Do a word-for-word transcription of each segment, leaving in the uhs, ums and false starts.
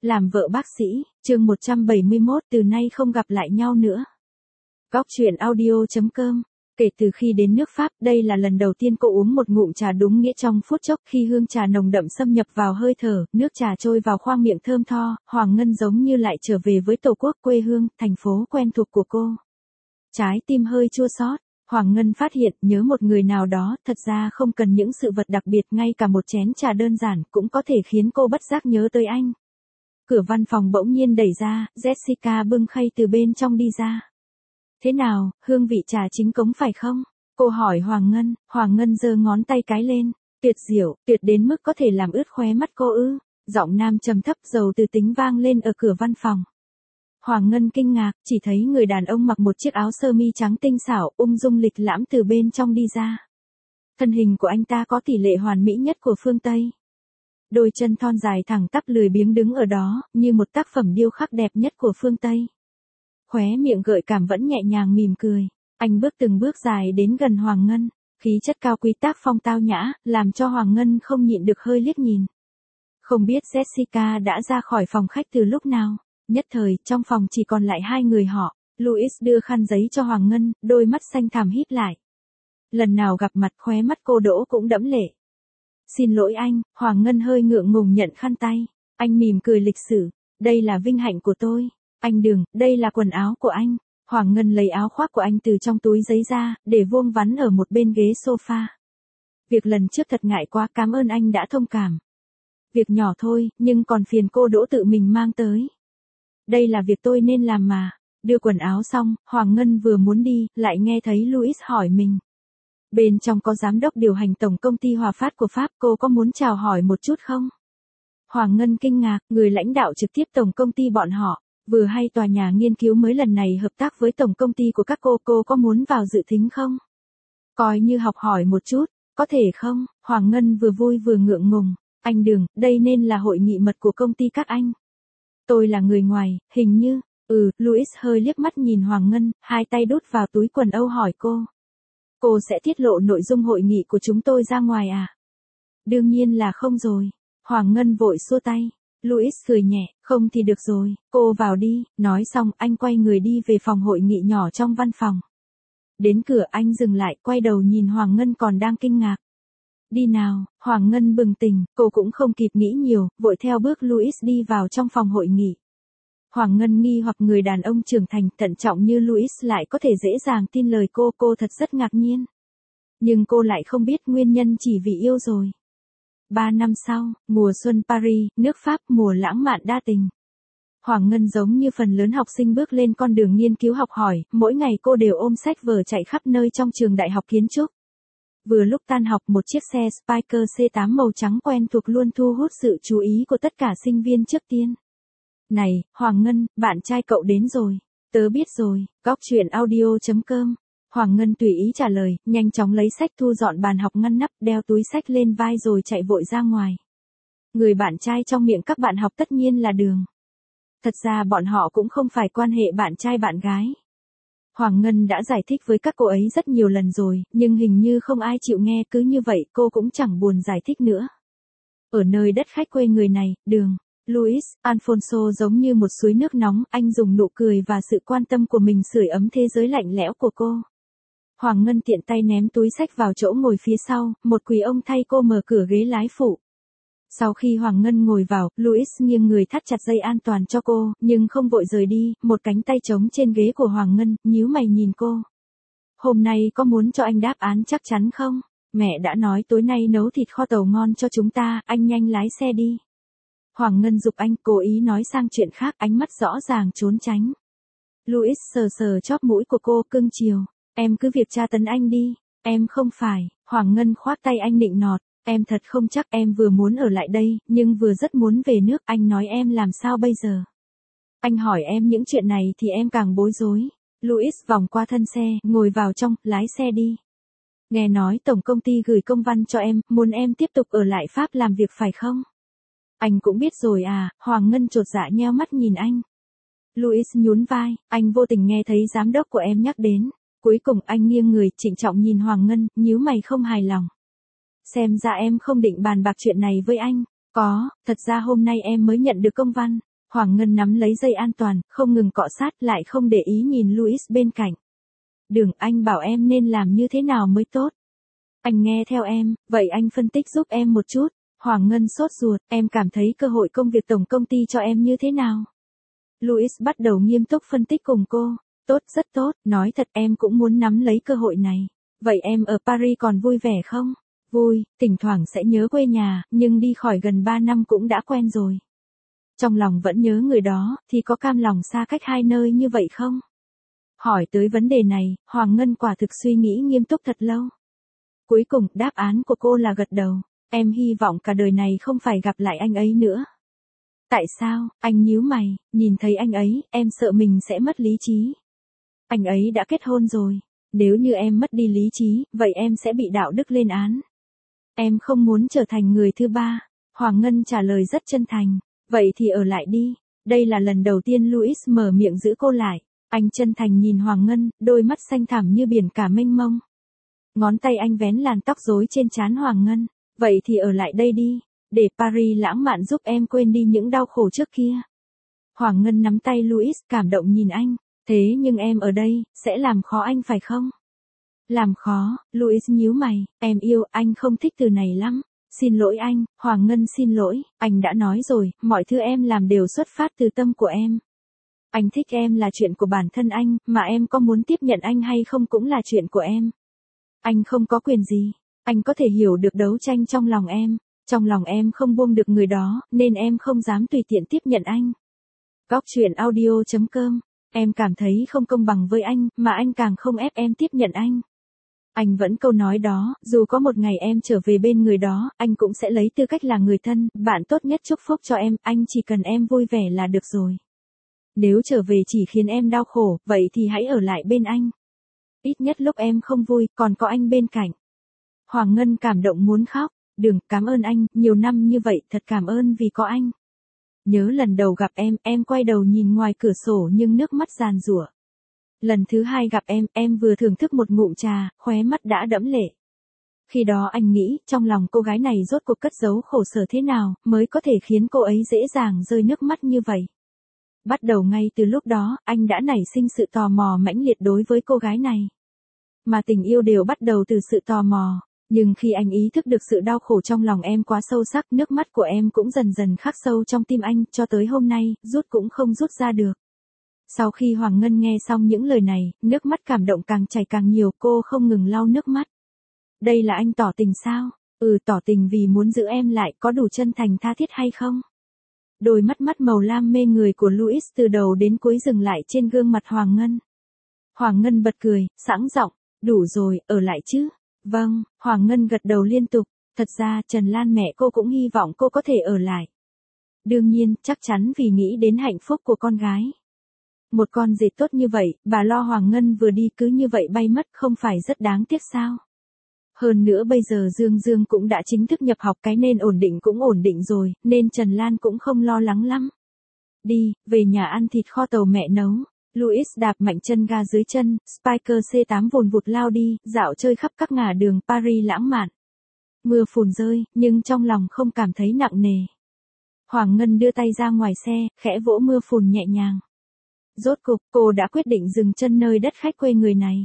Làm vợ bác sĩ, chương một trăm bảy mươi mốt từ nay không gặp lại nhau nữa. Góc truyện audio chấm com. Kể từ khi đến nước Pháp, đây là lần đầu tiên cô uống một ngụm trà đúng nghĩa trong phút chốc. Khi hương trà nồng đậm xâm nhập vào hơi thở, nước trà trôi vào khoang miệng thơm tho, Hoàng Ngân giống như lại trở về với tổ quốc quê hương, thành phố quen thuộc của cô. Trái tim hơi chua xót. Hoàng Ngân phát hiện nhớ một người nào đó, thật ra không cần những sự vật đặc biệt, ngay cả một chén trà đơn giản cũng có thể khiến cô bất giác nhớ tới anh. Cửa văn phòng bỗng nhiên đẩy ra, Jessica bưng khay từ bên trong đi ra. Thế nào, hương vị trà chính cống phải không? Cô hỏi Hoàng Ngân. Hoàng Ngân giơ ngón tay cái lên. Tuyệt diệu, tuyệt đến mức có thể làm ướt khóe mắt cô ư? Giọng nam trầm thấp giàu từ tính vang lên ở cửa văn phòng. Hoàng Ngân kinh ngạc, chỉ thấy người đàn ông mặc một chiếc áo sơ mi trắng tinh xảo, ung dung lịch lãm từ bên trong đi ra. Thân hình của anh ta có tỷ lệ hoàn mỹ nhất của phương Tây. Đôi chân thon dài thẳng tắp lười biếng đứng ở đó, như một tác phẩm điêu khắc đẹp nhất của phương Tây. Khóe miệng gợi cảm vẫn nhẹ nhàng mỉm cười. Anh bước từng bước dài đến gần Hoàng Ngân, khí chất cao quý tác phong tao nhã, làm cho Hoàng Ngân không nhịn được hơi liếc nhìn. Không biết Jessica đã ra khỏi phòng khách từ lúc nào. Nhất thời, trong phòng chỉ còn lại hai người họ. Louis đưa khăn giấy cho Hoàng Ngân, đôi mắt xanh thẳm híp lại. Lần nào gặp mặt khóe mắt cô đỗ cũng đẫm lệ. Xin lỗi anh, Hoàng Ngân hơi ngượng ngùng nhận khăn tay. Anh mỉm cười lịch sự. Đây là vinh hạnh của tôi. Anh đừng, đây là quần áo của anh. Hoàng Ngân lấy áo khoác của anh từ trong túi giấy ra, để vuông vắn ở một bên ghế sofa. Việc lần trước thật ngại quá, cảm ơn anh đã thông cảm. Việc nhỏ thôi, nhưng còn phiền cô đỗ tự mình mang tới. Đây là việc tôi nên làm mà. Đưa quần áo xong, Hoàng Ngân vừa muốn đi, lại nghe thấy Louis hỏi mình. Bên trong có giám đốc điều hành tổng công ty Hòa Phát của Pháp, cô có muốn chào hỏi một chút không? Hoàng Ngân kinh ngạc, người lãnh đạo trực tiếp tổng công ty bọn họ, vừa hay tòa nhà nghiên cứu mới lần này hợp tác với tổng công ty của các cô, cô có muốn vào dự thính không? Coi như học hỏi một chút, có thể không? Hoàng Ngân vừa vui vừa ngượng ngùng. Anh đừng, đây nên là hội nghị mật của công ty các anh. Tôi là người ngoài, hình như, ừ, Louis hơi liếc mắt nhìn Hoàng Ngân, hai tay đút vào túi quần âu hỏi cô. Cô sẽ tiết lộ nội dung hội nghị của chúng tôi ra ngoài à? Đương nhiên là không rồi. Hoàng Ngân vội xua tay. Louis cười nhẹ, không thì được rồi, cô vào đi. Nói xong anh quay người đi về phòng hội nghị nhỏ trong văn phòng. Đến cửa anh dừng lại, quay đầu nhìn Hoàng Ngân còn đang kinh ngạc. Đi nào, Hoàng Ngân bừng tỉnh, cô cũng không kịp nghĩ nhiều, vội theo bước Louis đi vào trong phòng hội nghị. Hoàng Ngân nghi hoặc người đàn ông trưởng thành, thận trọng như Louis lại có thể dễ dàng tin lời cô, cô thật rất ngạc nhiên. Nhưng cô lại không biết nguyên nhân chỉ vì yêu rồi. Ba năm sau, mùa xuân Paris, nước Pháp, mùa lãng mạn đa tình. Hoàng Ngân giống như phần lớn học sinh bước lên con đường nghiên cứu học hỏi, mỗi ngày cô đều ôm sách vở chạy khắp nơi trong trường đại học kiến trúc. Vừa lúc tan học, một chiếc xe Spyker C tám màu trắng quen thuộc luôn thu hút sự chú ý của tất cả sinh viên trước tiên. Này, Hoàng Ngân, bạn trai cậu đến rồi. Tớ biết rồi, góc truyện audio chấm com. Hoàng Ngân tùy ý trả lời, nhanh chóng lấy sách thu dọn bàn học ngăn nắp, đeo túi sách lên vai rồi chạy vội ra ngoài. Người bạn trai trong miệng các bạn học tất nhiên là Đường. Thật ra bọn họ cũng không phải quan hệ bạn trai bạn gái. Hoàng Ngân đã giải thích với các cô ấy rất nhiều lần rồi, nhưng hình như không ai chịu nghe, cứ như vậy cô cũng chẳng buồn giải thích nữa. Ở nơi đất khách quê người này, Đường, Louis, Alfonso giống như một suối nước nóng, anh dùng nụ cười và sự quan tâm của mình sưởi ấm thế giới lạnh lẽo của cô. Hoàng Ngân tiện tay ném túi sách vào chỗ ngồi phía sau, một quý ông thay cô mở cửa ghế lái phụ. Sau khi Hoàng Ngân ngồi vào, Louis nghiêng người thắt chặt dây an toàn cho cô, nhưng không vội rời đi, một cánh tay trống trên ghế của Hoàng Ngân, nhíu mày nhìn cô. Hôm nay có muốn cho anh đáp án chắc chắn không? Mẹ đã nói tối nay nấu thịt kho tàu ngon cho chúng ta, anh nhanh lái xe đi. Hoàng Ngân giục anh, cố ý nói sang chuyện khác, ánh mắt rõ ràng trốn tránh. Louis sờ sờ chóp mũi của cô, cưng chiều. Em cứ việc tra tấn anh đi. Em không phải. Hoàng Ngân khoác tay anh nịnh nọt. Em thật không chắc, em vừa muốn ở lại đây, nhưng vừa rất muốn về nước, anh nói em làm sao bây giờ? Anh hỏi em những chuyện này thì em càng bối rối. Louis vòng qua thân xe, ngồi vào trong, lái xe đi. Nghe nói tổng công ty gửi công văn cho em, muốn em tiếp tục ở lại Pháp làm việc phải không? Anh cũng biết rồi à, Hoàng Ngân chột dạ nheo mắt nhìn anh. Louis nhún vai, anh vô tình nghe thấy giám đốc của em nhắc đến. Cuối cùng anh nghiêng người, trịnh trọng nhìn Hoàng Ngân, nhíu mày không hài lòng. Xem ra em không định bàn bạc chuyện này với anh. Có, thật ra hôm nay em mới nhận được công văn. Hoàng Ngân nắm lấy dây an toàn, không ngừng cọ sát, lại không để ý nhìn Louis bên cạnh. Đường, anh bảo em nên làm như thế nào mới tốt. Anh nghe theo em, vậy anh phân tích giúp em một chút. Hoàng Ngân sốt ruột, em cảm thấy cơ hội công việc tổng công ty cho em như thế nào? Louis bắt đầu nghiêm túc phân tích cùng cô. Tốt, rất tốt, nói thật em cũng muốn nắm lấy cơ hội này. Vậy em ở Paris còn vui vẻ không? Vui, thỉnh thoảng sẽ nhớ quê nhà, nhưng đi khỏi gần ba năm cũng đã quen rồi. Trong lòng vẫn nhớ người đó, thì có cam lòng xa cách hai nơi như vậy không? Hỏi tới vấn đề này, Hoàng Ngân quả thực suy nghĩ nghiêm túc thật lâu. Cuối cùng, đáp án của cô là gật đầu. Em hy vọng cả đời này không phải gặp lại anh ấy nữa. Tại sao? Anh nhíu mày, nhìn thấy anh ấy, em sợ mình sẽ mất lý trí. Anh ấy đã kết hôn rồi. Nếu như em mất đi lý trí, vậy em sẽ bị đạo đức lên án. Em không muốn trở thành người thứ ba. Hoàng Ngân trả lời rất chân thành. Vậy thì ở lại đi. Đây là lần đầu tiên Louis mở miệng giữ cô lại. Anh chân thành nhìn Hoàng Ngân, đôi mắt xanh thẳm như biển cả mênh mông. Ngón tay anh vén làn tóc rối trên trán Hoàng Ngân. Vậy thì ở lại đây đi. Để Paris lãng mạn giúp em quên đi những đau khổ trước kia. Hoàng Ngân nắm tay Louis, cảm động nhìn anh. Thế nhưng em ở đây, sẽ làm khó anh phải không? Làm khó, Louis nhíu mày, em yêu, anh không thích từ này lắm. Xin lỗi anh, Hoàng Ngân xin lỗi, anh đã nói rồi, mọi thứ em làm đều xuất phát từ tâm của em. Anh thích em là chuyện của bản thân anh, mà em có muốn tiếp nhận anh hay không cũng là chuyện của em. Anh không có quyền gì, anh có thể hiểu được đấu tranh trong lòng em. Trong lòng em không buông được người đó, nên em không dám tùy tiện tiếp nhận anh. Góc truyện audio chấm com, em cảm thấy không công bằng với anh, mà anh càng không ép em tiếp nhận anh. Anh vẫn câu nói đó, dù có một ngày em trở về bên người đó, anh cũng sẽ lấy tư cách là người thân, bạn tốt nhất chúc phúc cho em, anh chỉ cần em vui vẻ là được rồi. Nếu trở về chỉ khiến em đau khổ, vậy thì hãy ở lại bên anh. Ít nhất lúc em không vui, còn có anh bên cạnh. Hoàng Ngân cảm động muốn khóc. Đường, cảm ơn anh, nhiều năm như vậy, thật cảm ơn vì có anh. Nhớ lần đầu gặp em, em quay đầu nhìn ngoài cửa sổ nhưng nước mắt giàn giụa. Lần thứ hai gặp em, em vừa thưởng thức một ngụm trà, khóe mắt đã đẫm lệ. Khi đó anh nghĩ, trong lòng cô gái này rốt cuộc cất giấu khổ sở thế nào, mới có thể khiến cô ấy dễ dàng rơi nước mắt như vậy. Bắt đầu ngay từ lúc đó, anh đã nảy sinh sự tò mò mãnh liệt đối với cô gái này. Mà tình yêu đều bắt đầu từ sự tò mò. Nhưng khi anh ý thức được sự đau khổ trong lòng em quá sâu sắc, nước mắt của em cũng dần dần khắc sâu trong tim anh, cho tới hôm nay, rút cũng không rút ra được. Sau khi Hoàng Ngân nghe xong những lời này, nước mắt cảm động càng chảy càng nhiều, cô không ngừng lau nước mắt. Đây là anh tỏ tình sao? Ừ, tỏ tình vì muốn giữ em lại, có đủ chân thành tha thiết hay không? Đôi mắt mắt màu lam mê người của Louis từ đầu đến cuối dừng lại trên gương mặt Hoàng Ngân. Hoàng Ngân bật cười, sẵn giọng, đủ rồi, ở lại chứ? Vâng, Hoàng Ngân gật đầu liên tục, thật ra Trần Lan mẹ cô cũng hy vọng cô có thể ở lại. Đương nhiên, chắc chắn vì nghĩ đến hạnh phúc của con gái. Một con dệt tốt như vậy, bà lo Hoàng Ngân vừa đi cứ như vậy bay mất không phải rất đáng tiếc sao? Hơn nữa bây giờ Dương Dương cũng đã chính thức nhập học, cái nên ổn định cũng ổn định rồi, nên Trần Lan cũng không lo lắng lắm. Đi, về nhà ăn thịt kho tàu mẹ nấu. Louis đạp mạnh chân ga dưới chân, Spiker C tám vùn vụt lao đi, dạo chơi khắp các ngả đường Paris lãng mạn. Mưa phùn rơi, nhưng trong lòng không cảm thấy nặng nề. Hoàng Ngân đưa tay ra ngoài xe, khẽ vỗ mưa phùn nhẹ nhàng. Rốt cục, cô đã quyết định dừng chân nơi đất khách quê người này.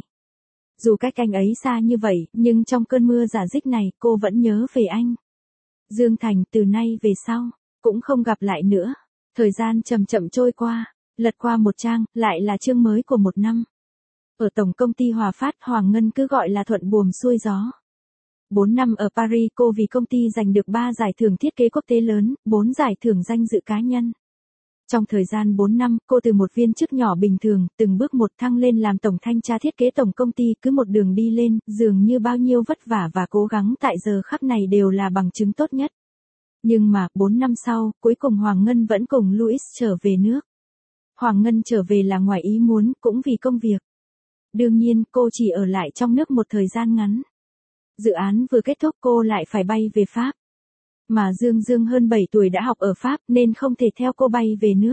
Dù cách anh ấy xa như vậy, nhưng trong cơn mưa rả rích này, cô vẫn nhớ về anh. Dương Thành, từ nay về sau, cũng không gặp lại nữa. Thời gian chậm chậm trôi qua. Lật qua một trang, lại là chương mới của một năm. Ở tổng công ty Hòa Phát, Hoàng Ngân cứ gọi là thuận buồm xuôi gió. bốn năm ở Paris, cô vì công ty giành được ba giải thưởng thiết kế quốc tế lớn, bốn giải thưởng danh dự cá nhân. Trong thời gian bốn năm, cô từ một viên chức nhỏ bình thường, từng bước một thăng lên làm tổng thanh tra thiết kế tổng công ty, cứ một đường đi lên, dường như bao nhiêu vất vả và cố gắng tại giờ khắc này đều là bằng chứng tốt nhất. Nhưng mà, bốn năm sau, cuối cùng Hoàng Ngân vẫn cùng Louis trở về nước. Hoàng Ngân trở về là ngoài ý muốn, cũng vì công việc. Đương nhiên, cô chỉ ở lại trong nước một thời gian ngắn. Dự án vừa kết thúc cô lại phải bay về Pháp. Mà Dương Dương hơn bảy tuổi đã học ở Pháp nên không thể theo cô bay về nước.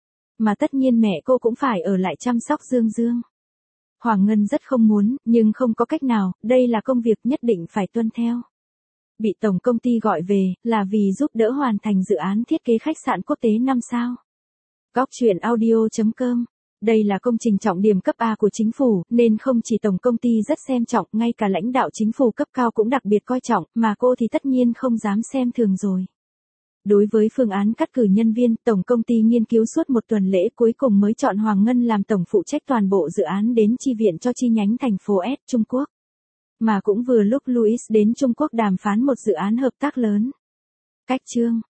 Mà tất nhiên mẹ cô cũng phải ở lại chăm sóc Dương Dương. Hoàng Ngân rất không muốn, nhưng không có cách nào, đây là công việc nhất định phải tuân theo. Bị tổng công ty gọi về, là vì giúp đỡ hoàn thành dự án thiết kế khách sạn quốc tế năm sao. Góc chuyện audio chấm com. Đây là công trình trọng điểm cấp A của chính phủ, nên không chỉ tổng công ty rất xem trọng, ngay cả lãnh đạo chính phủ cấp cao cũng đặc biệt coi trọng, mà cô thì tất nhiên không dám xem thường rồi. Đối với phương án cắt cử nhân viên, tổng công ty nghiên cứu suốt một tuần lễ cuối cùng mới chọn Hoàng Ngân làm tổng phụ trách toàn bộ dự án đến chi viện cho chi nhánh thành phố S, Trung Quốc. Mà cũng vừa lúc Louis đến Trung Quốc đàm phán một dự án hợp tác lớn. Cách chương